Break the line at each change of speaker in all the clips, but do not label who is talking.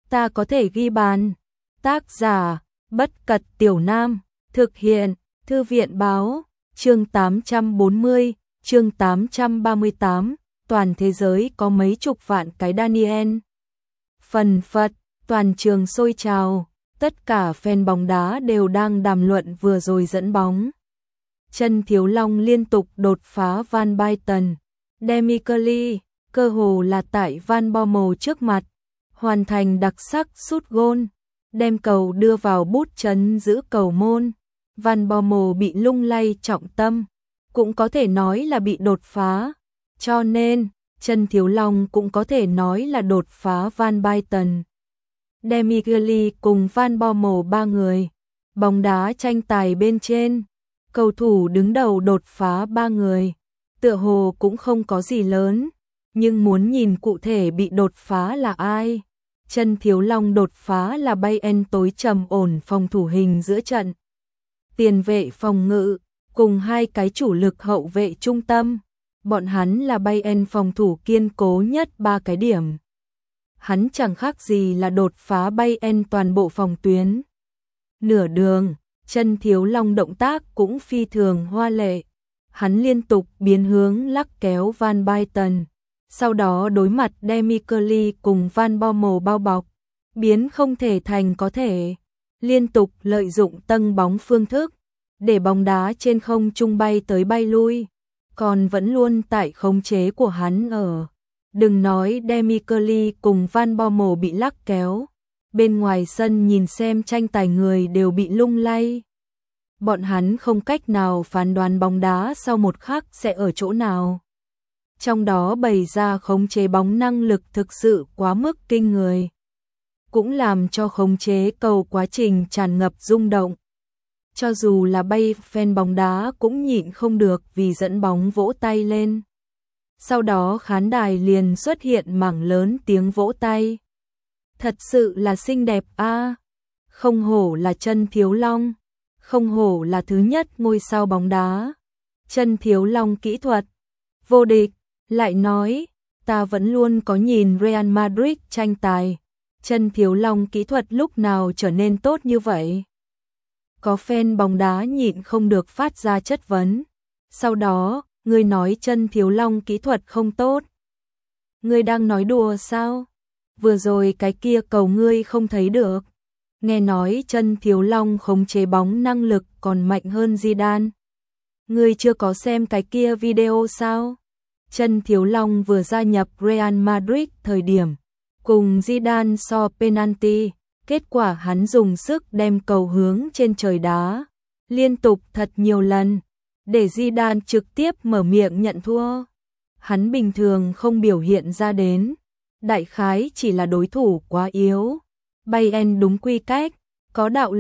ta có thể ghi bàn. Tác giả, Bất Cật Tiểu Nam, thực hiện, Thư viện báo, chương 840, chương 838, toàn thế giới có mấy chục vạn cái Daniel. Phần phật, toàn trường sôi trào, tất cả fan bóng đá đều đang đàm luận vừa rồi dẫn bóng. Chân Thiếu Long liên tục đột phá Van Basten, Demi Curly, cơ hồ là tại Van Bommel trước mặt, hoàn thành đặc sắc sút gôn, đem cầu đưa vào bút chấn giữ cầu môn. Van Bommel bị lung lay trọng tâm, cũng có thể nói là bị đột phá, cho nên Chân Thiếu Long cũng có thể nói là đột phá Van Basten. Demi Curly cùng Van Bommel ba người, bóng đá tranh tài bên trên, cầu thủ đứng đầu đột phá ba người, tựa hồ cũng không có gì lớn, nhưng muốn nhìn cụ thể bị đột phá là ai. Chân Thiếu Long đột phá là Bayern tối trầm ổn phòng thủ hình giữa trận, tiền vệ phòng ngự, cùng hai cái chủ lực hậu vệ trung tâm. Bọn hắn là Bayern phòng thủ kiên cố nhất ba cái điểm. Hắn chẳng khác gì là đột phá Bayern toàn bộ phòng tuyến. Nửa đường, Chân Thiếu Long động tác cũng phi thường hoa lệ. Hắn liên tục biến hướng lắc kéo Van Basten, sau đó đối mặt Demi Curly cùng Van Bommel bao bọc, biến không thể thành có thể, liên tục lợi dụng tâng bóng phương thức, để bóng đá trên không trung bay tới bay lui, còn vẫn luôn tại khống chế của hắn ở. Đừng nói Demi Curly cùng Van Bommel bị lắc kéo, bên ngoài sân nhìn xem tranh tài người đều bị lung lay. Bọn hắn không cách nào phán đoán bóng đá sau một khắc sẽ ở chỗ nào. Trong đó bày ra khống chế bóng năng lực thực sự quá mức kinh người, cũng làm cho khống chế cầu quá trình tràn ngập rung động. Cho dù là bay fan bóng đá cũng nhịn không được vì dẫn bóng vỗ tay lên. Sau đó khán đài liền xuất hiện mảng lớn tiếng vỗ tay. Thật sự là xinh đẹp a, không hổ là Chân Thiếu Long, không hổ là thứ nhất ngôi sao bóng đá. Chân Thiếu Long kỹ thuật vô địch. Lại nói, ta vẫn luôn có nhìn Real Madrid tranh tài, Chân Thiếu Long kỹ thuật lúc nào trở nên tốt như vậy? Có fan bóng đá nhịn không được phát ra chất vấn. Sau đó, ngươi nói Chân Thiếu Long kỹ thuật không tốt. Ngươi đang nói đùa sao? Vừa rồi cái kia cầu ngươi không thấy được. Nghe nói Chân Thiếu Long khống chế bóng năng lực còn mạnh hơn Zidane. Ngươi chưa có xem cái kia video sao? Chân Thiếu Long vừa gia nhập Real Madrid thời điểm, cùng Zidane so penalty, kết quả hắn dùng sức đem cầu hướng trên trời đá, liên tục thật nhiều lần, để Zidane trực tiếp mở miệng nhận thua. Hắn bình thường không biểu hiện ra đến, đại khái chỉ là đối thủ quá yếu. Bayern đúng quy cách, có đạo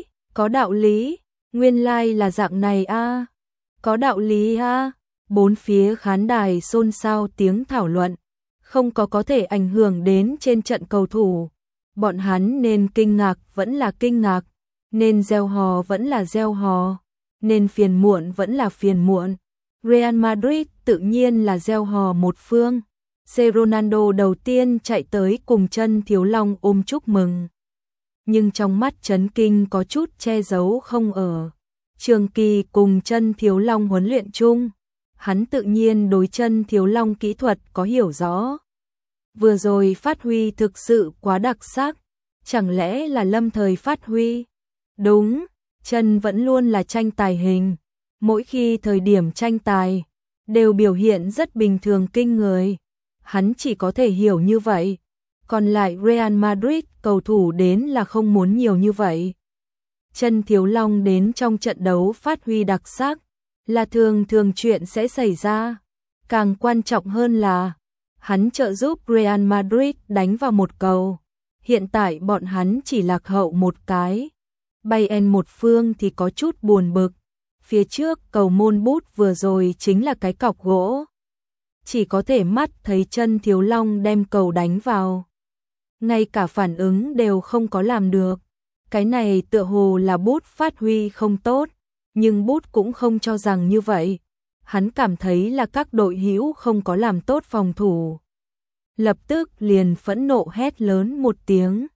lý, nguyên lai là dạng này a, có đạo lý a. Bốn phía khán đài xôn xao tiếng thảo luận, không có thể ảnh hưởng đến trên trận cầu thủ. Bọn hắn nên kinh ngạc vẫn là kinh ngạc, nên gieo hò vẫn là gieo hò, nên phiền muộn vẫn là phiền muộn. Real Madrid tự nhiên là gieo hò một phương. Ronaldo đầu tiên chạy tới cùng Chân Thiếu Long ôm chúc mừng. Nhưng trong mắt chấn kinh có chút che giấu không ở. Trường Kỳ cùng Chân Thiếu Long huấn luyện chung, hắn tự nhiên đối Chân Thiếu Long kỹ thuật có hiểu rõ. Vừa rồi phát huy thực sự quá đặc sắc, chẳng lẽ là lâm thời phát huy? Đúng, Chân vẫn luôn là tranh tài hình, mỗi khi thời điểm tranh tài, đều biểu hiện rất bình thường kinh người. Hắn chỉ có thể hiểu như vậy, còn lại Real Madrid cầu thủ đến là không muốn nhiều như vậy. Chân Thiếu Long đến trong trận đấu phát huy đặc sắc, là thường chuyện sẽ xảy ra. Càng quan trọng hơn là, hắn trợ giúp Real Madrid đánh vào một cầu. Hiện tại bọn hắn chỉ lạc hậu một cái. Bayern một phương thì có chút buồn bực. Phía trước cầu môn bút vừa rồi chính là cái cọc gỗ. Chỉ có thể mắt thấy Chân Thiếu Long đem cầu đánh vào. Ngay cả phản ứng đều không có làm được. Cái này tựa hồ là bút phát huy không tốt. Nhưng bút cũng không cho rằng như vậy. Hắn cảm thấy là các đội hữu không có làm tốt phòng thủ. Lập tức liền phẫn nộ hét lớn một tiếng.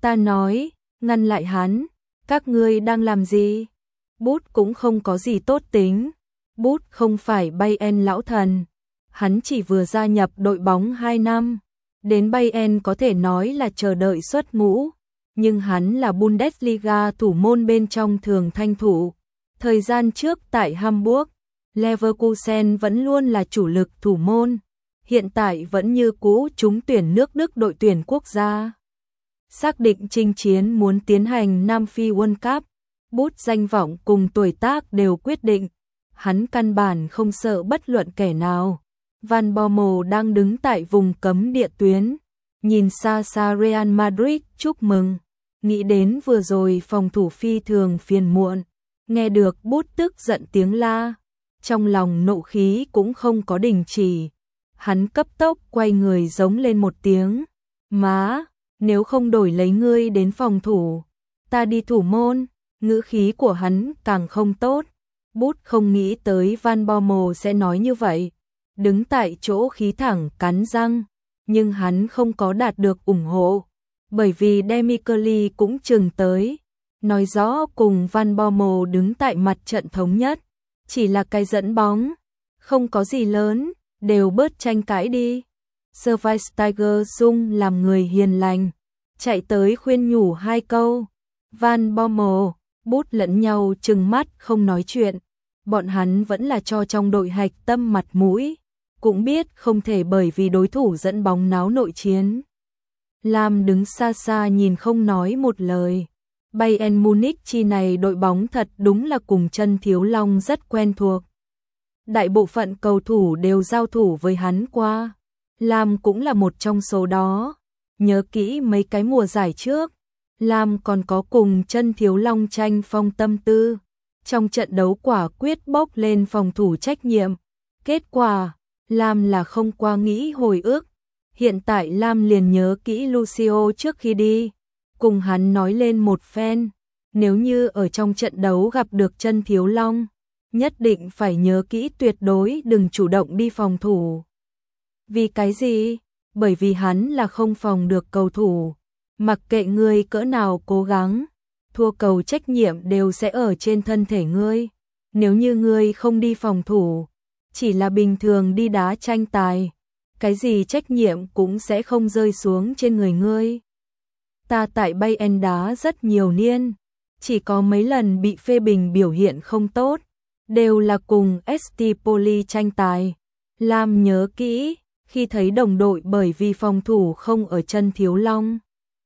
Ta nói, ngăn lại hắn, các ngươi đang làm gì? Bút cũng không có gì tốt tính. Bút không phải Bayern lão thần. Hắn chỉ vừa gia nhập đội bóng 2 năm. Đến Bayern có thể nói là chờ đợi xuất ngũ. Nhưng hắn là Bundesliga thủ môn bên trong thường thanh thủ. Thời gian trước tại Hamburg, Leverkusen vẫn luôn là chủ lực thủ môn. Hiện tại vẫn như cũ trúng tuyển nước Đức đội tuyển quốc gia. Xác định chinh chiến muốn tiến hành Nam Phi World Cup. Bút danh vọng cùng tuổi tác đều quyết định. Hắn căn bản không sợ bất luận kẻ nào. Van Bommel đang đứng tại vùng cấm địa tuyến. Nhìn xa xa Real Madrid chúc mừng. Nghĩ đến vừa rồi phòng thủ phi thường phiền muộn. Nghe được Bút tức giận tiếng la. Trong lòng nộ khí cũng không có đình chỉ. Hắn cấp tốc quay người giống lên một tiếng. Má, nếu không đổi lấy ngươi đến phòng thủ, ta đi thủ môn. Ngữ khí của hắn càng không tốt. Bút không nghĩ tới Van Bommel sẽ nói như vậy. Đứng tại chỗ khí thẳng cắn răng. Nhưng hắn không có đạt được ủng hộ. Bởi vì Demichelis cũng chừng tới. Nói rõ cùng Van Bommel đứng tại mặt trận thống nhất. Chỉ là cái dẫn bóng. Không có gì lớn. Đều bớt tranh cãi đi. Schweinsteiger Dung làm người hiền lành. Chạy tới khuyên nhủ 2 câu. Van Bommel, Bút lẫn nhau trừng mắt không nói chuyện. Bọn hắn vẫn là cho trong đội hạch tâm mặt mũi. Cũng biết không thể bởi vì đối thủ dẫn bóng náo nội chiến. Lam đứng xa xa nhìn không nói một lời. Bayern Munich chi này đội bóng thật đúng là cùng Chân Thiếu Long rất quen thuộc. Đại bộ phận cầu thủ đều giao thủ với hắn qua. Lam cũng là một trong số đó. Nhớ kỹ mấy cái mùa giải trước. Lam còn có cùng Chân Thiếu Long tranh phong tâm tư. Trong trận đấu quả quyết bốc lên phòng thủ trách nhiệm. Kết quả, Lam là không qua nghĩ hồi ức. Hiện tại Lam liền nhớ kỹ Lucio trước khi đi. Cùng hắn nói lên một phen. Nếu như ở trong trận đấu gặp được Chân Thiếu Long, nhất định phải nhớ kỹ tuyệt đối đừng chủ động đi phòng thủ. Vì cái gì? Bởi vì hắn là không phòng được cầu thủ. Mặc kệ ngươi cỡ nào cố gắng, thua cầu trách nhiệm đều sẽ ở trên thân thể ngươi. Nếu như ngươi không đi phòng thủ, chỉ là bình thường đi đá tranh tài, cái gì trách nhiệm cũng sẽ không rơi xuống trên người ngươi. Ta tại Bayern đá rất nhiều niên, chỉ có mấy lần bị phê bình biểu hiện không tốt, đều là cùng ST Poli tranh tài. Lam nhớ kỹ, khi thấy đồng đội bởi vì phòng thủ không ở Chân Thiếu Long,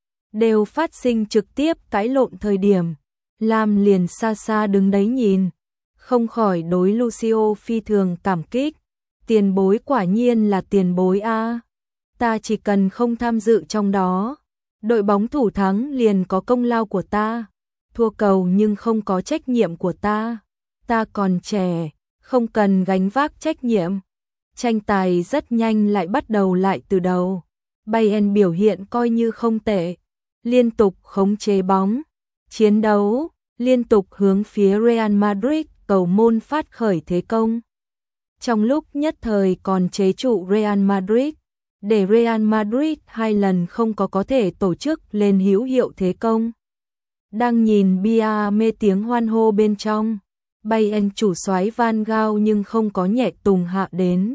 đều phát sinh trực tiếp cãi lộn thời điểm, Lam liền xa xa đứng đấy nhìn, không khỏi đối Lucio phi thường cảm kích. Tiền bối quả nhiên là tiền bối a. Ta chỉ cần không tham dự trong đó, đội bóng thủ thắng liền có công lao của ta, thua cầu nhưng không có trách nhiệm của ta. Ta còn trẻ, không cần gánh vác trách nhiệm. Tranh tài rất nhanh lại bắt đầu lại từ đầu. Bayern biểu hiện coi như không tệ, liên tục khống chế bóng, chiến đấu, liên tục hướng phía Real Madrid cầu môn phát khởi thế công. Trong lúc nhất thời còn chế trụ Real Madrid, để Real Madrid 2 lần không có thể tổ chức lên hữu hiệu thế công. Đang nhìn bia mê tiếng hoan hô bên trong, Bayern chủ soái Van Gaal nhưng không có nhẹ tùng hạ đến.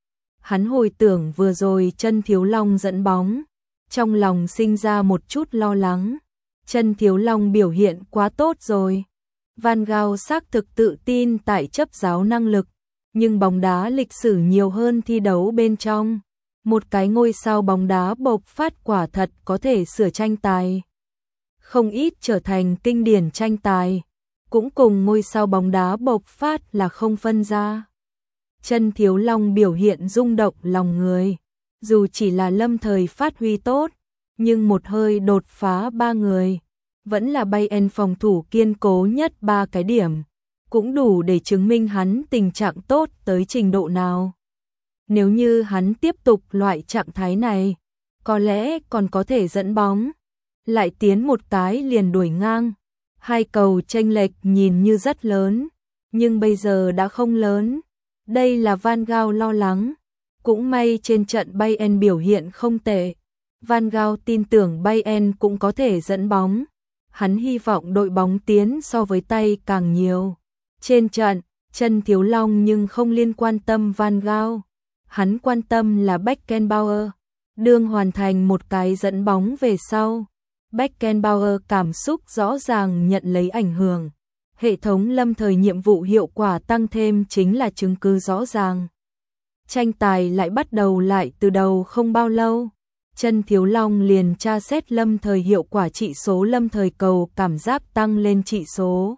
Hắn hồi tưởng vừa rồi Chân Thiếu Long dẫn bóng, trong lòng sinh ra một chút lo lắng. Chân Thiếu Long biểu hiện quá tốt rồi. Van Gaal xác thực tự tin tại chấp giáo năng lực, nhưng bóng đá lịch sử nhiều hơn thi đấu bên trong. Một cái ngôi sao bóng đá bộc phát quả thật có thể sửa tranh tài. Không ít trở thành kinh điển tranh tài, cũng cùng ngôi sao bóng đá bộc phát là không phân ra. Chân Thiếu Long biểu hiện rung động lòng người, dù chỉ là lâm thời phát huy tốt, nhưng một hơi đột phá 3 người, vẫn là Bayern phòng thủ kiên cố nhất 3 cái điểm, cũng đủ để chứng minh hắn tình trạng tốt tới trình độ nào. Nếu như hắn tiếp tục loại trạng thái này, có lẽ còn có thể dẫn bóng, lại tiến một cái liền đuổi ngang. 2 cầu chênh lệch nhìn như rất lớn, nhưng bây giờ đã không lớn. Đây là Van Gaal lo lắng. Cũng may trên trận Bayern biểu hiện không tệ. Van Gaal tin tưởng Bayern cũng có thể dẫn bóng. Hắn hy vọng đội bóng tiến so với tay càng nhiều. Trên trận, Chân Thiếu Long nhưng không liên quan tâm Van Gaal. Hắn quan tâm là Beckenbauer. Đương hoàn thành một cái dẫn bóng về sau, Beckenbauer cảm xúc rõ ràng nhận lấy ảnh hưởng. Hệ thống lâm thời nhiệm vụ hiệu quả tăng thêm chính là chứng cứ rõ ràng. Tranh tài lại bắt đầu lại từ đầu không bao lâu. Chân Thiếu Long liền tra xét lâm thời hiệu quả trị số lâm thời cầu cảm giác tăng lên trị số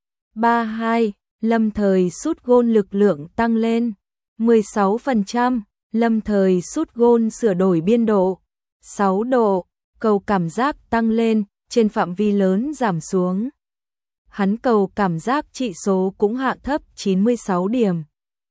32, lâm thời sút gôn lực lượng tăng lên 16%, lâm thời sút gôn sửa đổi biên độ 6 độ, cầu cảm giác tăng lên, trên phạm vi lớn giảm xuống. Hắn cầu cảm giác trị số cũng hạ thấp 96 điểm.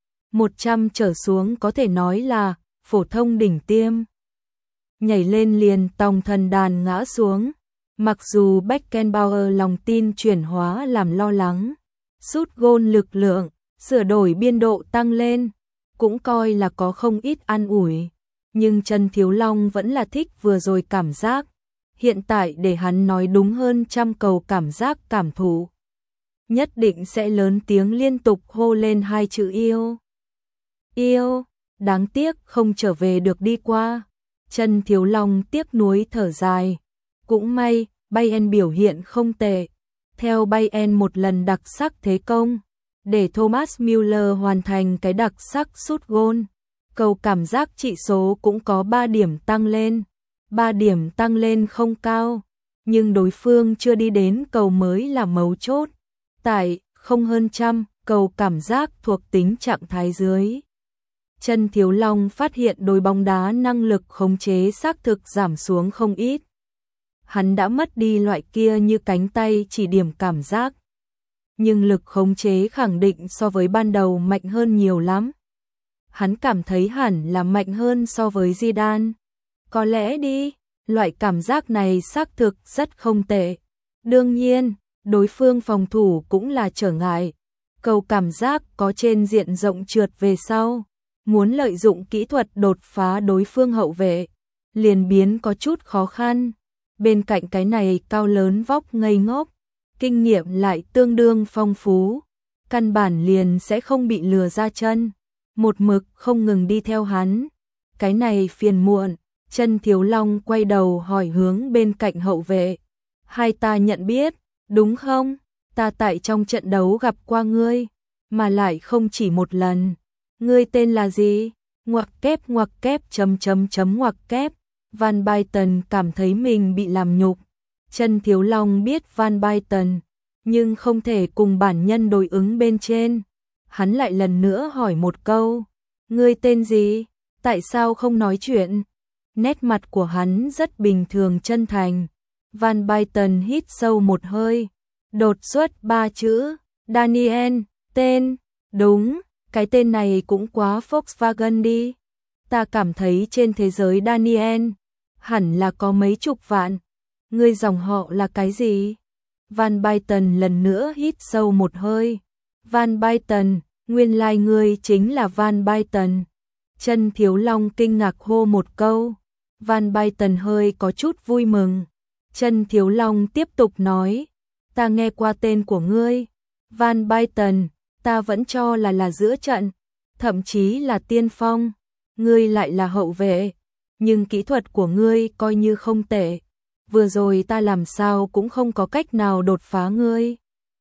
100 trở xuống có thể nói là phổ thông đỉnh tiêm. Nhảy lên liền tòng thần đàn ngã xuống. Mặc dù Beckenbauer lòng tin chuyển hóa làm lo lắng, sút gôn lực lượng, sửa đổi biên độ tăng lên, cũng coi là có không ít an ủi. Nhưng Chân Thiếu Long vẫn là thích vừa rồi cảm giác. Hiện tại để hắn nói đúng hơn trăm cầu cảm giác cảm thụ. Nhất định sẽ lớn tiếng liên tục hô lên hai chữ yêu. Yêu, đáng tiếc không trở về được đi qua. Chân Thiếu Long tiếc nuối thở dài. Cũng may, Bayern biểu hiện không tệ. Theo Bayern một lần đặc sắc thế công, để Thomas Müller hoàn thành cái đặc sắc sút gôn. Cầu cảm giác trị số cũng có 3 điểm tăng lên. 3 điểm tăng lên không cao, nhưng đối phương chưa đi đến cầu mới là mấu chốt. Tại không hơn trăm, cầu cảm giác thuộc tính trạng thái dưới. Chân Thiếu Long phát hiện đối bóng đá năng lực khống chế xác thực giảm xuống không ít. Hắn đã mất đi loại kia như cánh tay chỉ điểm cảm giác. Nhưng lực khống chế khẳng định so với ban đầu mạnh hơn nhiều lắm. Hắn cảm thấy hẳn là mạnh hơn so với Zidane. Có lẽ đi, loại cảm giác này xác thực rất không tệ. Đương nhiên, đối phương phòng thủ cũng là trở ngại. Cầu cảm giác có trên diện rộng trượt về sau. Muốn lợi dụng kỹ thuật đột phá đối phương hậu vệ, liền biến có chút khó khăn. Bên cạnh cái này cao lớn vóc ngây ngốc, kinh nghiệm lại tương đương phong phú. Căn bản liền sẽ không bị lừa ra chân. Một mực không ngừng đi theo hắn. Cái này phiền muộn. Chân Thiếu Long quay đầu hỏi hướng bên cạnh hậu vệ. Hai ta nhận biết, đúng không? Ta tại trong trận đấu gặp qua ngươi, mà lại không chỉ một lần. Ngươi tên là gì? Ngoặc kép ngoặc kép. Van Basten cảm thấy mình bị làm nhục. Chân Thiếu Long biết Van Basten, nhưng không thể cùng bản nhân đối ứng bên trên. Hắn lại lần nữa hỏi một câu. Ngươi tên gì? Tại sao không nói chuyện? Nét mặt của hắn rất bình thường chân thành. Van Basten hít sâu một hơi. Đột xuất 3 chữ. Daniel, tên. Đúng, cái tên này cũng quá Volkswagen đi. Ta cảm thấy trên thế giới Daniel hẳn là có mấy chục vạn. Ngươi dòng họ là cái gì? Van Basten lần nữa hít sâu một hơi. Van Basten, nguyên lai ngươi chính là Van Basten. Chân Thiếu Long kinh ngạc hô một câu. Van Basten hơi có chút vui mừng. Chân Thiếu Long tiếp tục nói. Ta nghe qua tên của ngươi. Van Basten, ta vẫn cho là giữa trận. Thậm chí là tiên phong. Ngươi lại là hậu vệ. Nhưng kỹ thuật của ngươi coi như không tệ. Vừa rồi ta làm sao cũng không có cách nào đột phá ngươi.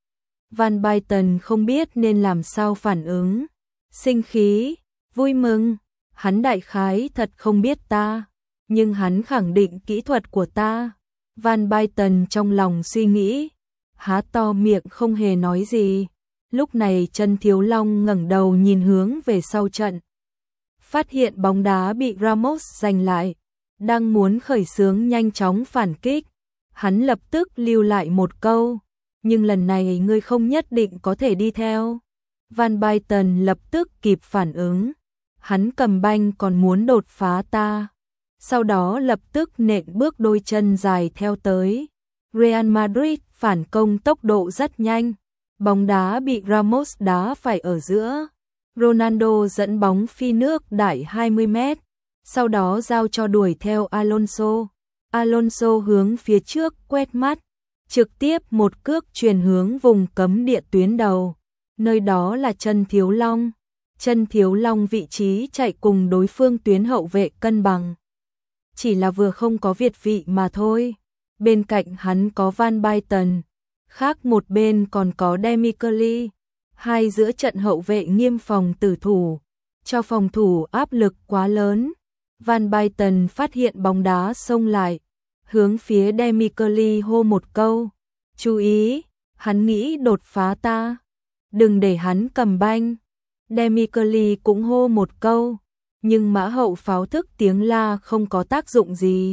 Van Basten không biết nên làm sao phản ứng. Sinh khí, vui mừng. Hắn đại khái thật không biết ta. Nhưng hắn khẳng định kỹ thuật của ta. Van Basten trong lòng suy nghĩ. Há to miệng không hề nói gì. Lúc này Chân Thiếu Long ngẩng đầu nhìn hướng về sau trận. Phát hiện bóng đá bị Ramos giành lại. Đang muốn khởi xướng nhanh chóng phản kích. Hắn lập tức lưu lại một câu. Nhưng lần này ngươi không nhất định có thể đi theo. Van Basten lập tức kịp phản ứng. Hắn cầm banh còn muốn đột phá ta. Sau đó lập tức nện bước đôi chân dài theo tới. Real Madrid phản công tốc độ rất nhanh. Bóng đá bị Ramos đá phải ở giữa. Ronaldo dẫn bóng phi nước đại 20 mét. sau đó giao cho đuổi theo Alonso. Alonso hướng phía trước quét mắt, trực tiếp một cước chuyền hướng vùng cấm địa tuyến đầu. Nơi đó là Chân Thiếu Long. Chân Thiếu Long vị trí chạy cùng đối phương tuyến hậu vệ cân bằng. Chỉ là vừa không có việt vị mà thôi. Bên cạnh hắn có Van Basten, khác một bên còn có Demichelis. Hai giữa trận hậu vệ nghiêm phòng tử thủ, cho phòng thủ áp lực quá lớn. Van Basten phát hiện bóng đá xông lại, hướng phía Demichelis hô một câu. Chú ý, hắn nghĩ đột phá ta. Đừng để hắn cầm banh. Demichelis cũng hô một câu, nhưng mã hậu pháo thức tiếng la không có tác dụng gì.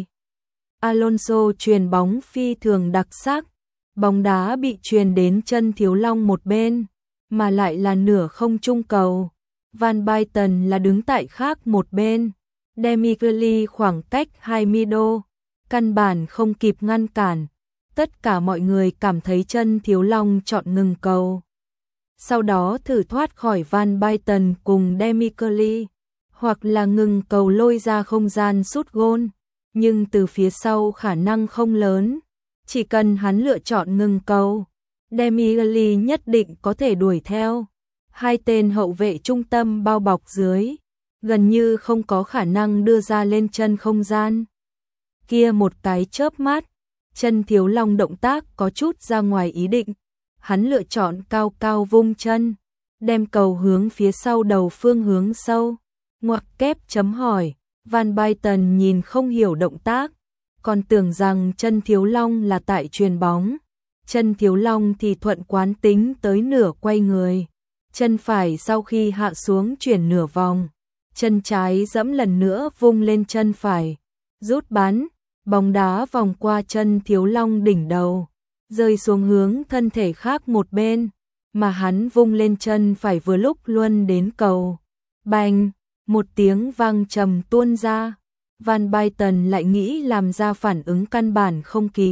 Alonso chuyền bóng phi thường đặc sắc, bóng đá bị chuyền đến Chân Thiếu Long một bên, mà lại là nửa không trung cầu. Van Basten là đứng tại khác một bên. Demichelis khoảng cách 20 đô, căn bản không kịp ngăn cản. Tất cả mọi người cảm thấy Chân Thiếu Long chọn ngừng cầu. Sau đó thử thoát khỏi Van Basten cùng Demichelis, hoặc là ngừng cầu lôi ra không gian sút gôn, nhưng từ phía sau khả năng không lớn. Chỉ cần hắn lựa chọn ngừng cầu, Demichelis nhất định có thể đuổi theo. Hai tên hậu vệ trung tâm bao bọc dưới, gần như không có khả năng đưa ra lên chân không gian. Kia một cái chớp mắt, Chân Thiếu Long động tác có chút ra ngoài ý định. Hắn lựa chọn cao cao vung chân, đem cầu hướng phía sau đầu phương hướng sâu. Ngoặc kép chấm hỏi, Van Basten nhìn không hiểu động tác, còn tưởng rằng Chân Thiếu Long là tại chuyền bóng. Chân Thiếu Long thì thuận quán tính tới nửa quay người. Chân phải sau khi hạ xuống chuyển nửa vòng, chân trái giẫm lần nữa vung lên chân phải, rút bắn, bóng đá vòng qua Chân Thiếu Long đỉnh đầu, rơi xuống hướng thân thể khác một bên, mà hắn vung lên chân phải vừa lúc luân đến cầu. Bành, một tiếng vang trầm tuôn ra. Van Basten lại nghĩ làm ra phản ứng căn bản không kịp.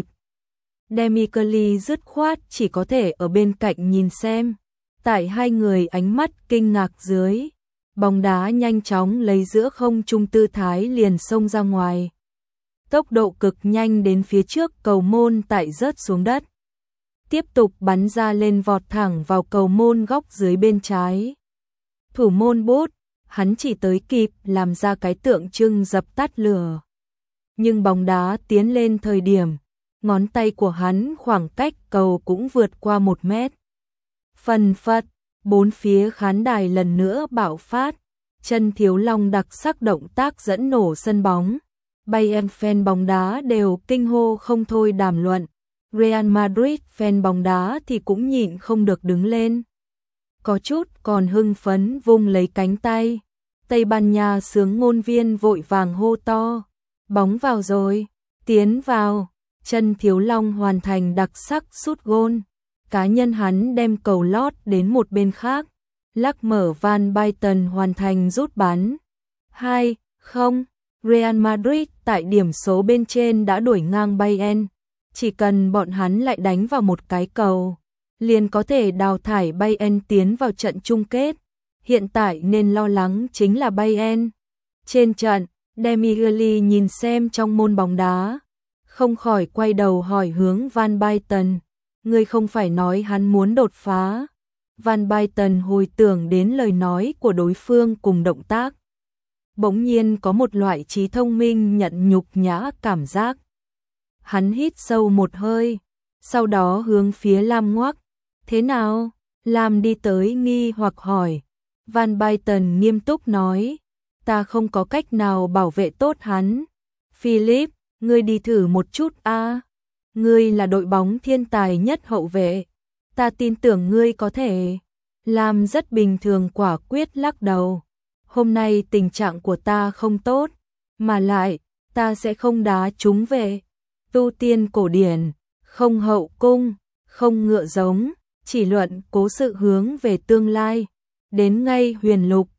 Demichelis dứt khoát chỉ có thể ở bên cạnh nhìn xem. Tại hai người ánh mắt kinh ngạc dưới, bóng đá nhanh chóng lấy giữa không trung tư thái liền xông ra ngoài. Tốc độ cực nhanh đến phía trước cầu môn tại rớt xuống đất. Tiếp tục bắn ra lên vọt thẳng vào cầu môn góc dưới bên trái. Thủ môn Bút, hắn chỉ tới kịp làm ra cái tượng trưng dập tắt lửa. Nhưng bóng đá tiến lên thời điểm, ngón tay của hắn khoảng cách cầu cũng vượt qua 1 mét. Phần phật, bốn phía khán đài lần nữa bạo phát. Chân Thiếu Long đặc sắc động tác dẫn nổ sân bóng. Bayern fan bóng đá đều kinh hô không thôi đàm luận. Real Madrid fan bóng đá thì cũng nhịn không được đứng lên. Có chút còn hưng phấn vung lấy cánh tay. Tây Ban Nha xướng ngôn viên vội vàng hô to. Bóng vào rồi, tiến vào. Chân Thiếu Long hoàn thành đặc sắc sút gôn. Cá nhân hắn đem cầu lót đến một bên khác. Lắc mở Van Basten hoàn thành rút bắn. 2-0, Real Madrid tại điểm số bên trên đã đuổi ngang Bayern. Chỉ cần bọn hắn lại đánh vào một cái cầu, liền có thể đào thải Bayern tiến vào trận chung kết. Hiện tại nên lo lắng chính là Bayern. Trên trận, Demichelis nhìn xem trong môn bóng đá, không khỏi quay đầu hỏi hướng Van Basten, ngươi không phải nói hắn muốn đột phá? Van Basten hồi tưởng đến lời nói của đối phương cùng động tác. Bỗng nhiên có một loại trí thông minh nhận nhục nhã cảm giác. Hắn hít sâu một hơi, sau đó hướng phía Lam ngoắc. Thế nào? Lam đi tới nghi hoặc hỏi. Van Basten nghiêm túc nói, ta không có cách nào bảo vệ tốt hắn. Philip, ngươi đi thử một chút a. Ngươi là đội bóng thiên tài nhất hậu vệ. Ta tin tưởng ngươi có thể. Lam rất bình thường quả quyết lắc đầu. Hôm nay tình trạng của ta không tốt, mà lại, ta sẽ không đá trúng vệ. Tu tiên cổ điển, không hậu cung, không ngựa giống, chỉ luận cố sự hướng về tương lai. Đến ngay huyền lục,